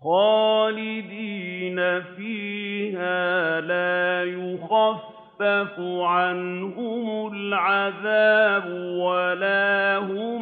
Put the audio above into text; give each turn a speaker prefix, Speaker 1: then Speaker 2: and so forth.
Speaker 1: خَالِدِينَ فِيهَا لَا يُخَفَّفُ عَنْهُمُ الْعَذَابُ وَلَا هُمْ